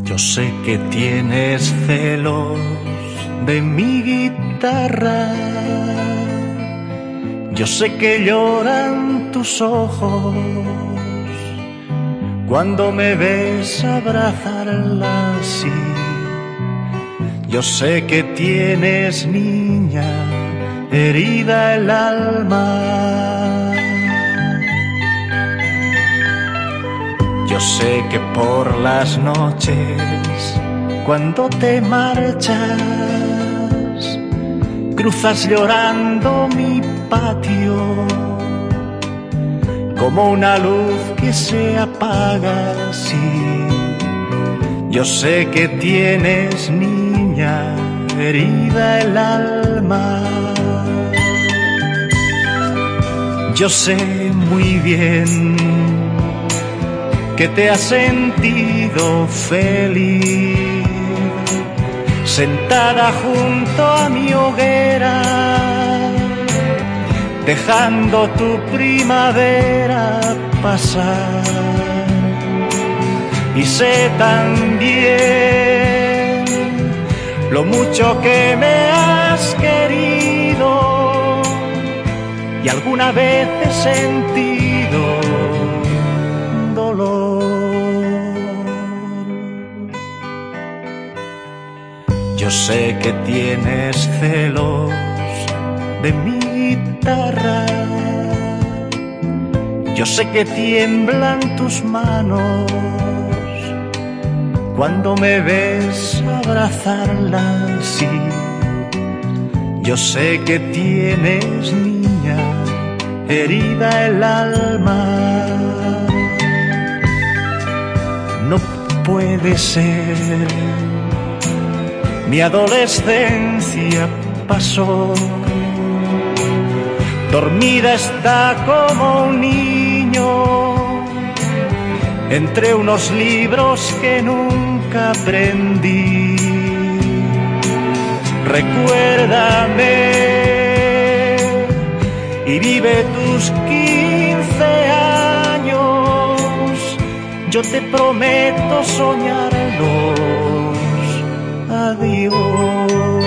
Yo sé que tienes celos de mi guitarra. Yo sé que lloran tus ojos cuando me ves abrazarla así. Yo sé que tienes, niña, herida el alma. Yo sé que por las noches, cuando te marchas, cruzas llorando mi patio, como una luz que se apaga así. Yo sé que tienes, niña, herida el alma. Yo sé muy bien que te has sentido feliz, sentada junto a mi hoguera, dejando tu primavera pasar. Y sé también lo mucho que me has querido, y alguna vez he sentido dolor. Yo sé que tienes celos de mi guitarra. Yo sé que tiemblan tus manos cuando me ves abrazarla así. Yo sé que tienes, niña, herida el alma. No puede ser, mi adolescencia pasó, dormida está como un niño entre unos libros que nunca aprendí. Recuérdame y vive tus 15 años. Yo te prometo soñarlos. Adiós.